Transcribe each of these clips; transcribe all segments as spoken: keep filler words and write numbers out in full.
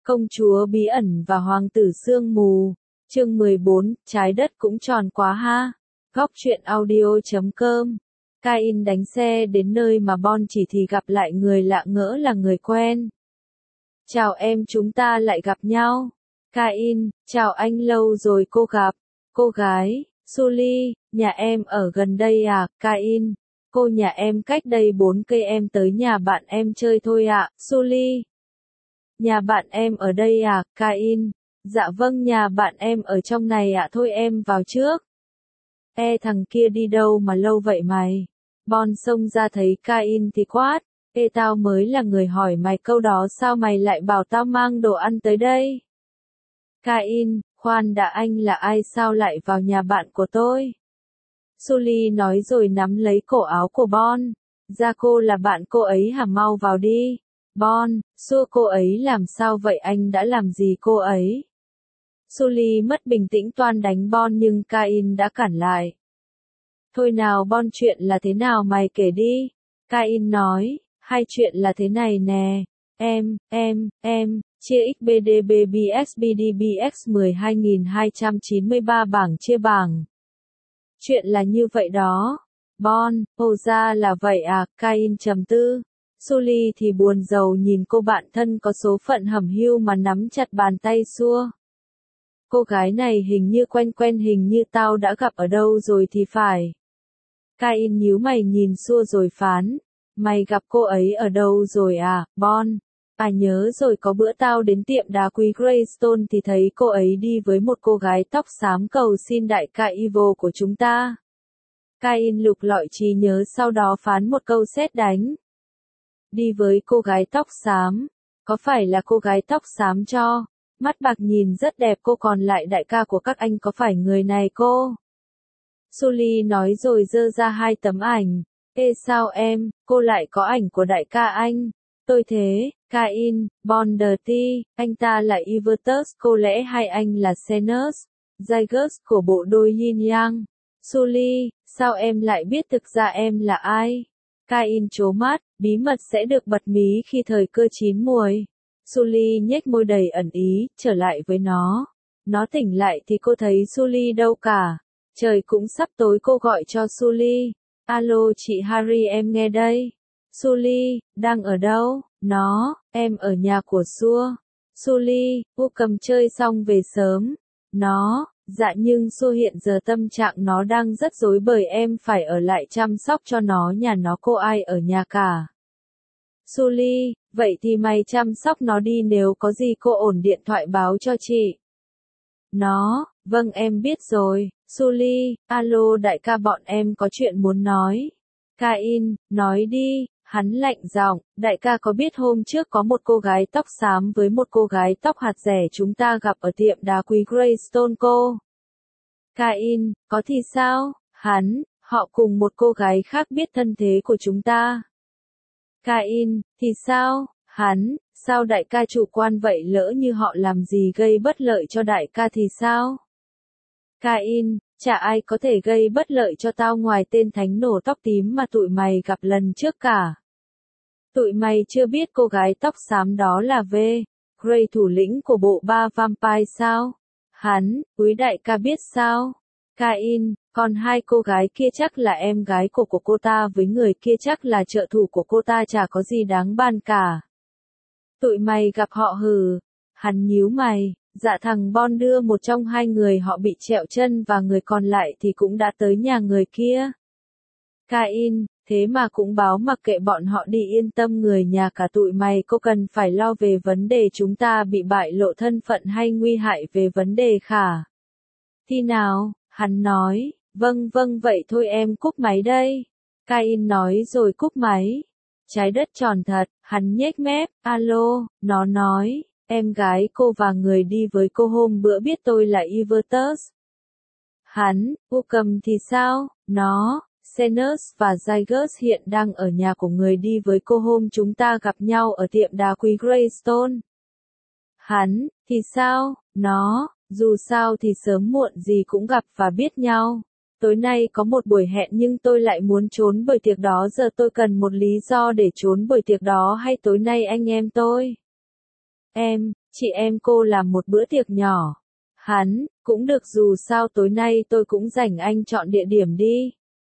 Công chúa bí ẩn và hoàng tử sương mù. Chương mười bốn, trái đất cũng tròn quá ha. Góc truyện audio chấm com. Kain đánh xe đến nơi mà Bon chỉ thì gặp lại người lạ ngỡ là người quen. Chào em, chúng ta lại gặp nhau. Kain, chào anh, lâu rồi cô gặp. Cô gái, Sully, nhà em ở gần đây à? Kain, cô, nhà em cách đây bốn cây, em tới nhà bạn em chơi thôi ạ. Sully, nhà bạn em ở đây à? Kain, dạ vâng, nhà bạn em ở trong này ạ. Thôi em vào trước. Ê, thằng kia đi đâu mà lâu vậy mày? Bon xông ra thấy Kain thì quát. Ê, tao mới là người hỏi mày câu đó, sao mày lại bảo tao mang đồ ăn tới đây? Kain, khoan đã, anh là ai, sao lại vào nhà bạn của tôi? Sully nói rồi nắm lấy cổ áo của Bon. Ra, cô là bạn cô ấy hả? Mau vào đi. Bon, xua cô ấy làm sao vậy, anh đã làm gì cô ấy? Sully mất bình tĩnh toan đánh Bon nhưng Kain đã cản lại. Thôi nào Bon, chuyện là thế nào mày kể đi. Kain nói, hai chuyện là thế này nè. Em, em, em, chia ích bê đê bê bê ét bê đê bê ích mười hai nghìn hai trăm chín mươi ba bảng chia bảng. Chuyện là như vậy đó. Bon, ồ ra là vậy à? Kain trầm tư. Sully thì buồn rầu nhìn cô bạn thân có số phận hẩm hiu mà nắm chặt bàn tay xua. Cô gái này hình như quen quen, hình như tao đã gặp ở đâu rồi thì phải. Kain nhíu mày nhìn xua rồi phán. Mày gặp cô ấy ở đâu rồi à? Bon, à nhớ rồi, có bữa tao đến tiệm đá quý Greystone thì thấy cô ấy đi với một cô gái tóc xám cầu xin đại ca Evil của chúng ta. Kain lục lọi trí nhớ, sau đó phán một câu sét đánh. Đi với cô gái tóc xám, có phải là cô gái tóc xám cho? Mắt bạc nhìn rất đẹp, cô còn lại đại ca của các anh có phải người này cô? Sully nói rồi giơ ra hai tấm ảnh. Ê, sao em, cô lại có ảnh của đại ca anh? Tôi thế. Kain, Bon Dirty, anh ta là Evertus, cô lẽ hai anh là Xenos, Zygus của bộ đôi Yin Yang. Sully, sao em lại biết thực ra em là ai? Kain trố mắt, bí mật sẽ được bật mí khi thời cơ chín muồi. Sully nhếch môi đầy ẩn ý, trở lại với nó. Nó tỉnh lại thì cô thấy Sully đâu cả. Trời cũng sắp tối, cô gọi cho Sully. Alo chị Harry, em nghe đây. Sully, đang ở đâu? Nó, em ở nhà của Sua. Sully, cô cầm chơi xong về sớm. Nó, dạ nhưng Sua hiện giờ tâm trạng nó đang rất rối bời, em phải ở lại chăm sóc cho nó, nhà nó cô ai ở nhà cả. Sully, vậy thì mày chăm sóc nó đi, nếu có gì cô ổn điện thoại báo cho chị. Nó, vâng em biết rồi. Sully, alo đại ca, bọn em có chuyện muốn nói. Kain, nói đi. Hắn lạnh giọng, đại ca có biết hôm trước có một cô gái tóc xám với một cô gái tóc hạt rẻ chúng ta gặp ở tiệm đá quý Greystone cô? Kain, có thì sao? Hắn, họ cùng một cô gái khác biết thân thế của chúng ta. Kain, thì sao? Hắn, sao đại ca chủ quan vậy, lỡ như họ làm gì gây bất lợi cho đại ca thì sao? Kain, chả ai có thể gây bất lợi cho tao ngoài tên thánh nổ tóc tím mà tụi mày gặp lần trước cả. Tụi mày chưa biết cô gái tóc xám đó là V. Grey, thủ lĩnh của bộ ba vampire sao? Hắn, úi đại ca biết sao? Kain, còn hai cô gái kia chắc là em gái của của cô ta, với người kia chắc là trợ thủ của cô ta, chả có gì đáng bàn cả. Tụi mày gặp họ hừ? Hắn nhíu mày. Dạ, thằng Bon đưa một trong hai người họ bị trẹo chân và người còn lại thì cũng đã tới nhà người kia. Kain, thế mà cũng báo mặc kệ bọn họ đi, yên tâm, người nhà cả tụi mày có cần phải lo về vấn đề chúng ta bị bại lộ thân phận hay nguy hại về vấn đề khả. Thì nào, hắn nói, vâng vâng vậy thôi em cúp máy đây. Kain nói rồi cúp máy. Trái đất tròn thật, hắn nhếch mép, alo, nó nói. Em gái cô và người đi với cô hôm bữa biết tôi là Evertus. Hắn, cô cầm thì sao? Nó, Xenos và Zygus hiện đang ở nhà của người đi với cô hôm chúng ta gặp nhau ở tiệm đá quý Greystone. Hắn, thì sao? Nó, dù sao thì sớm muộn gì cũng gặp và biết nhau. Tối nay có một buổi hẹn nhưng tôi lại muốn trốn buổi tiệc đó, giờ tôi cần một lý do để trốn buổi tiệc đó, hay tối nay anh em tôi. Em, chị em cô làm một bữa tiệc nhỏ. Hắn, cũng được dù sao tối nay tôi cũng rảnh anh chọn địa điểm đi.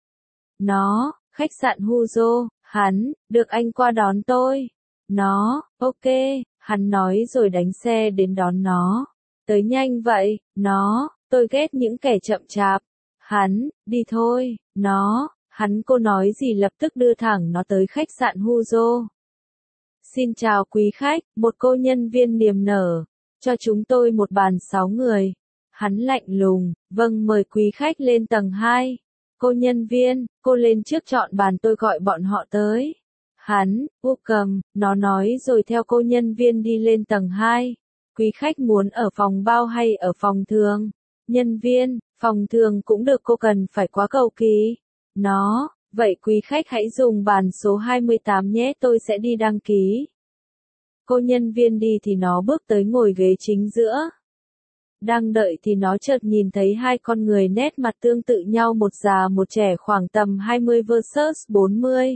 Nó, khách sạn Huzo, hắn, được anh qua đón tôi. Nó, ok, hắn nói rồi đánh xe đến đón nó. Tới nhanh vậy, nó, tôi ghét những kẻ chậm chạp. Hắn, đi thôi, nó, hắn cô nói gì lập tức đưa thẳng nó tới khách sạn Huzo. Xin chào quý khách, một cô nhân viên niềm nở, cho chúng tôi một bàn sáu người. Hắn lạnh lùng, vâng mời quý khách lên tầng hai. Cô nhân viên, cô lên trước chọn bàn tôi gọi bọn họ tới. Hắn, welcome, nó nói rồi theo cô nhân viên đi lên tầng hai. Quý khách muốn ở phòng bao hay ở phòng thường? Nhân viên, phòng thường cũng được cô cần phải quá cầu kỳ. Nó, vậy quý khách hãy dùng bàn số hai mươi tám nhé tôi sẽ đi đăng ký. Cô nhân viên đi thì nó bước tới ngồi ghế chính giữa. Đang đợi thì nó chợt nhìn thấy hai con người nét mặt tương tự nhau một già một trẻ khoảng tầm hai mươi versus bốn mươi.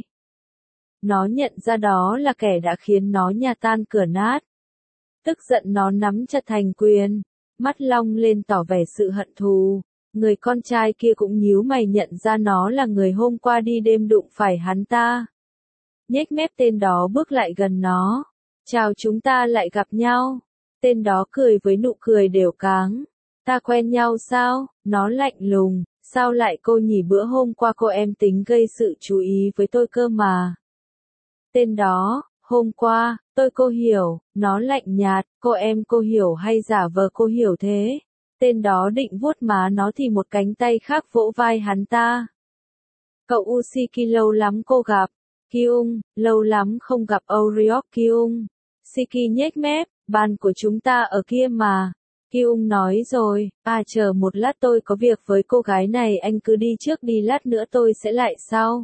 Nó nhận ra đó là kẻ đã khiến nó nhà tan cửa nát. Tức giận nó nắm chặt thành quyền, mắt long lên tỏ vẻ sự hận thù. Người con trai kia cũng nhíu mày nhận ra nó là người hôm qua đi đêm đụng phải hắn ta. Nhếch mép tên đó bước lại gần nó. Chào chúng ta lại gặp nhau. Tên đó cười với nụ cười đều cáng. Ta quen nhau sao? Nó lạnh lùng. Sao lại cô nhỉ bữa hôm qua cô em tính gây sự chú ý với tôi cơ mà. Tên đó, hôm qua, tôi cô hiểu, nó lạnh nhạt, cô em cô hiểu hay giả vờ cô hiểu thế. Tên đó định vuốt má nó thì một cánh tay khác vỗ vai hắn ta. Cậu Usiki lâu lắm cô gặp. Kyung, lâu lắm không gặp Oriok Kyung. Siki nhếch mép, bàn của chúng ta ở kia mà. Kyung nói rồi, à chờ một lát tôi có việc với cô gái này anh cứ đi trước đi lát nữa tôi sẽ lại sau.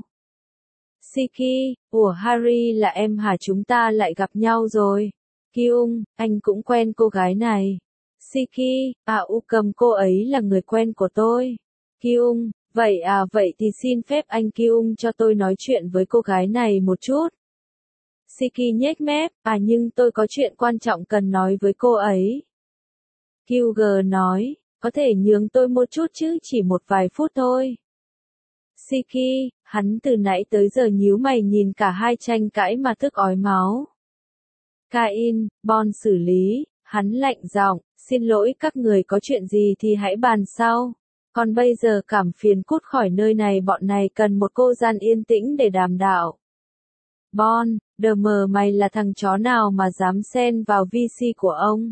Siki, ủa Harry là em hả chúng ta lại gặp nhau rồi. Kyung, anh cũng quen cô gái này. Siki, à u cầm cô ấy là người quen của tôi. Kyung, vậy à vậy thì xin phép anh Kyung cho tôi nói chuyện với cô gái này một chút. Siki nhếch mép, à nhưng tôi có chuyện quan trọng cần nói với cô ấy. Kyuger nói, có thể nhường tôi một chút chứ chỉ một vài phút thôi. Siki, hắn từ nãy tới giờ nhíu mày nhìn cả hai tranh cãi mà tức ói máu. Kain, Bon xử lý, hắn lạnh giọng, xin lỗi các người có chuyện gì thì hãy bàn sau. Còn bây giờ cảm phiền cút khỏi nơi này bọn này cần một cô gian yên tĩnh để đàm đạo. Bon, đờ mờ mày là thằng chó nào mà dám xen vào vê xê của ông.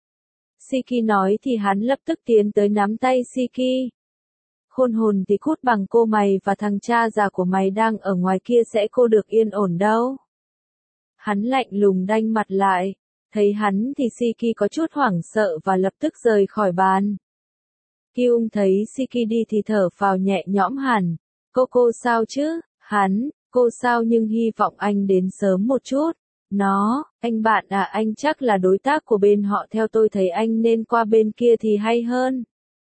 Siki nói thì hắn lập tức tiến tới nắm tay Siki. Khôn hồn thì cút bằng cô mày và thằng cha già của mày đang ở ngoài kia sẽ cô được yên ổn đâu. Hắn lạnh lùng đanh mặt lại. Thấy hắn thì Siki có chút hoảng sợ và lập tức rời khỏi bàn. Kyung thấy Siki đi thì thở phào nhẹ nhõm hẳn. Cô cô sao chứ? Hắn, cô sao nhưng hy vọng anh đến sớm một chút. Nó, anh bạn à anh chắc là đối tác của bên họ theo tôi thấy anh nên qua bên kia thì hay hơn.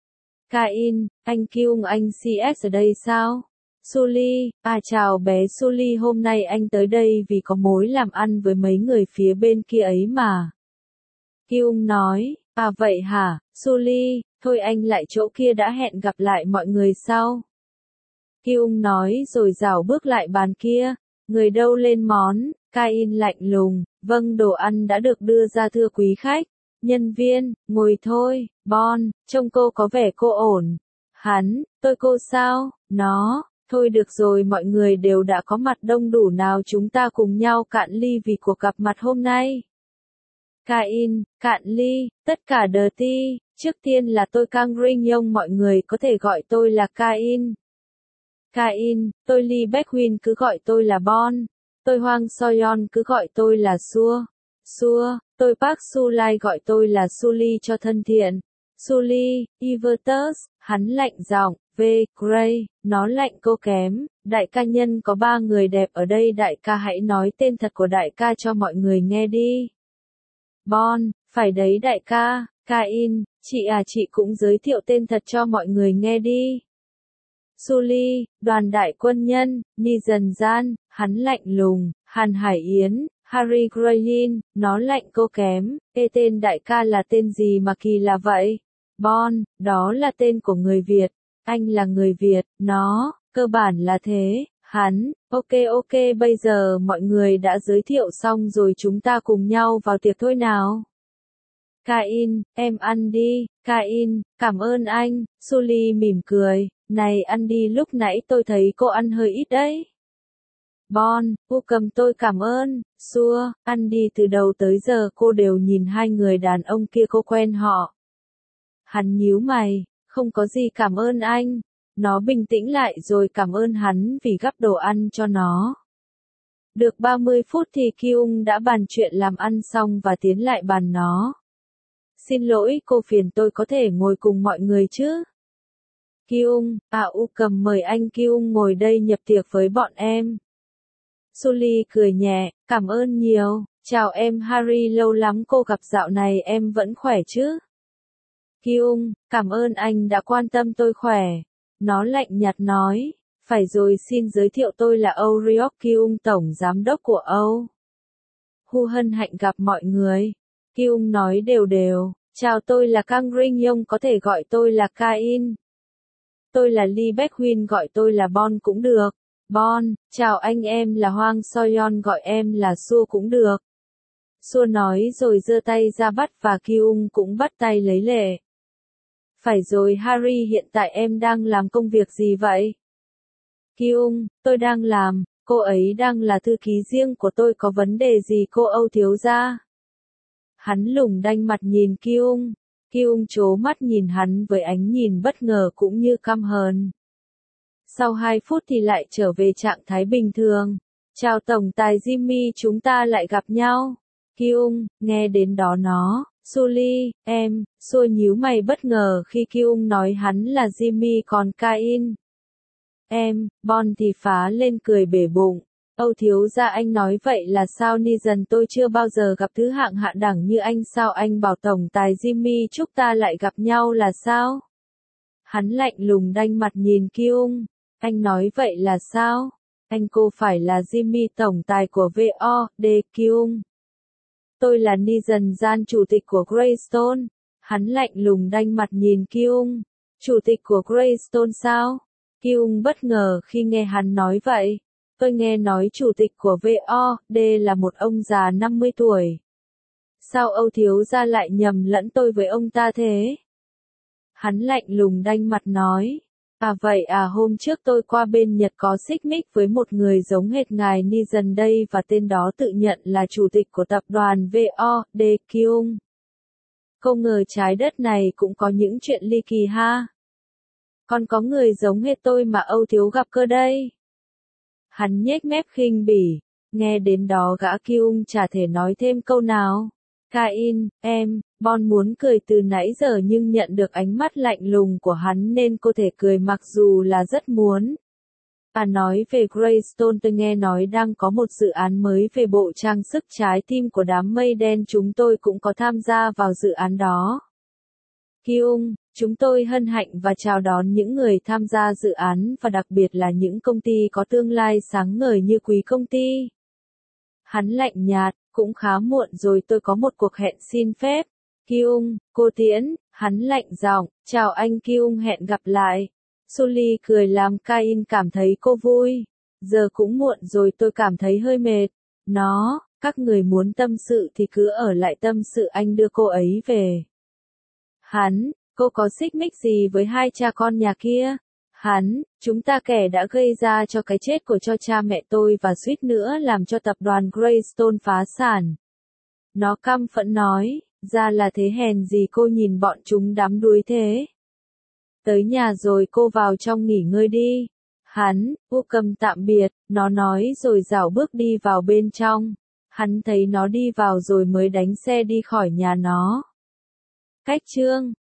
Kain, anh Kyung anh xê ét ở đây sao? Suli, à chào bé Suli hôm nay anh tới đây vì có mối làm ăn với mấy người phía bên kia ấy mà. Kyung nói, à vậy hả, Suli, thôi anh lại chỗ kia đã hẹn gặp lại mọi người sau. Kyung nói rồi rảo bước lại bàn kia, người đâu lên món, Kain lạnh lùng, vâng đồ ăn đã được đưa ra thưa quý khách. Nhân viên, ngồi thôi, Bon, trông cô có vẻ cô ổn. Hắn, tôi cô sao, nó, thôi được rồi mọi người đều đã có mặt đông đủ nào chúng ta cùng nhau cạn ly vì cuộc gặp mặt hôm nay. Kain, cạn ly, tất cả đờ ti, trước tiên là tôi Kang Ring Yong mọi người có thể gọi tôi là Kain. Kain, tôi Lee Backwin cứ gọi tôi là Bon. Tôi Hwang Soyeon cứ gọi tôi là Sua. Sua, tôi Park Sulai gọi tôi là Suli cho thân thiện. Suli, Evertus, hắn lạnh giọng, V. Gray, nó lạnh cô kém. Đại ca nhân có ba người đẹp ở đây đại ca hãy nói tên thật của đại ca cho mọi người nghe đi. Bon, phải đấy đại ca, Kain, chị à chị cũng giới thiệu tên thật cho mọi người nghe đi. Suli, đoàn đại quân nhân, Ni dần gian, hắn lạnh lùng, Hàn Hải Yến, Harry Graham, nó lạnh cô kém, ê tên đại ca là tên gì mà kỳ lạ vậy? Bon, đó là tên của người Việt, anh là người Việt, nó, cơ bản là thế, hắn, ok ok bây giờ mọi người đã giới thiệu xong rồi chúng ta cùng nhau vào tiệc thôi nào. Kain, em ăn đi, Kain, cảm ơn anh, Sully mỉm cười, này ăn đi lúc nãy tôi thấy cô ăn hơi ít đấy. Bon, cô cầm tôi cảm ơn, xua, ăn đi từ đầu tới giờ cô đều nhìn hai người đàn ông kia cô quen họ. Hắn nhíu mày, không có gì cảm ơn anh. Nó bình tĩnh lại rồi cảm ơn hắn vì gắp đồ ăn cho nó. Được ba mươi phút thì Kyung đã bàn chuyện làm ăn xong và tiến lại bàn nó. Xin lỗi cô phiền tôi có thể ngồi cùng mọi người chứ? Kyung, à u cầm mời anh Kyung ngồi đây nhập tiệc với bọn em. Sully cười nhẹ, cảm ơn nhiều, chào em Harry lâu lắm cô gặp dạo này em vẫn khỏe chứ? Kyung, cảm ơn anh đã quan tâm tôi khỏe. Nó lạnh nhạt nói, phải rồi xin giới thiệu tôi là Âu Ryok Kyung tổng giám đốc của Âu. Hu hân hạnh gặp mọi người. Kyung nói đều đều, chào tôi là Kang Ring Yong có thể gọi tôi là Kain. Tôi là Lee Baek Huyên gọi tôi là Bon cũng được. Bon, chào anh em là Hwang Soyeon gọi em là Sua cũng được. Sua nói rồi giơ tay ra bắt và Kyung cũng bắt tay lấy lệ. Phải rồi Harry hiện tại em đang làm công việc gì vậy? Kyung, tôi đang làm, cô ấy đang là thư ký riêng của tôi có vấn đề gì cô Âu thiếu gia? Hắn lủng đanh mặt nhìn Kyung. Kyung trố mắt nhìn hắn với ánh nhìn bất ngờ cũng như căm hờn. Sau hai phút thì lại trở về trạng thái bình thường. Chào tổng tài Jimmy chúng ta lại gặp nhau. Kyung, nghe đến đó nó. Sully, em, Sua nhíu mày bất ngờ khi Kyung nói hắn là Jimmy còn Kain. Em, Bon thì phá lên cười bể bụng. Âu thiếu gia anh nói vậy là sao ni dần tôi chưa bao giờ gặp thứ hạng hạ đẳng như anh sao anh bảo tổng tài Jimmy chúc ta lại gặp nhau là sao? Hắn lạnh lùng đanh mặt nhìn Kyung. Anh nói vậy là sao? Anh cô phải là Jimmy tổng tài của vê o đê Kyung. Tôi là Ni dần gian chủ tịch của Greystone. Hắn lạnh lùng đanh mặt nhìn Kyung. Chủ tịch của Greystone sao? Kyung bất ngờ khi nghe hắn nói vậy. Tôi nghe nói chủ tịch của vê o đê là một ông già năm mươi tuổi. Sao Âu thiếu gia lại nhầm lẫn tôi với ông ta thế? Hắn lạnh lùng đanh mặt nói. À vậy à hôm trước tôi qua bên Nhật có xích mích với một người giống hệt ngài Ni dần đây và tên đó tự nhận là chủ tịch của tập đoàn vê o đê Kyung. Không ngờ trái đất này cũng có những chuyện ly kỳ ha. Còn có người giống hệt tôi mà Âu thiếu gặp cơ đây. Hắn nhếch mép khinh bỉ, nghe đến đó gã Kyung chả thể nói thêm câu nào. Kain, em, Bon muốn cười từ nãy giờ nhưng nhận được ánh mắt lạnh lùng của hắn nên cô thể cười mặc dù là rất muốn. À nói về Greystone tôi nghe nói đang có một dự án mới về bộ trang sức trái tim của đám mây đen chúng tôi cũng có tham gia vào dự án đó. Kyung, chúng tôi hân hạnh và chào đón những người tham gia dự án và đặc biệt là những công ty có tương lai sáng ngời như quý công ty. Hắn lạnh nhạt, cũng khá muộn rồi tôi có một cuộc hẹn xin phép. Kyung, cô Tiễn, hắn lạnh giọng, chào anh Kyung hẹn gặp lại. Sully cười làm Kain cảm thấy cô vui. Giờ cũng muộn rồi tôi cảm thấy hơi mệt. Nó, các người muốn tâm sự thì cứ ở lại tâm sự anh đưa cô ấy về. Hắn, cô có xích mích gì với hai cha con nhà kia? Hắn, chúng ta kẻ đã gây ra cho cái chết của cho cha mẹ tôi và suýt nữa làm cho tập đoàn Greystone phá sản. Nó căm phẫn nói, ra là thế hèn gì cô nhìn bọn chúng đắm đuối thế. Tới nhà rồi cô vào trong nghỉ ngơi đi. Hắn, cô cầm tạm biệt, nó nói rồi dảo bước đi vào bên trong. Hắn thấy nó đi vào rồi mới đánh xe đi khỏi nhà nó. Cách chương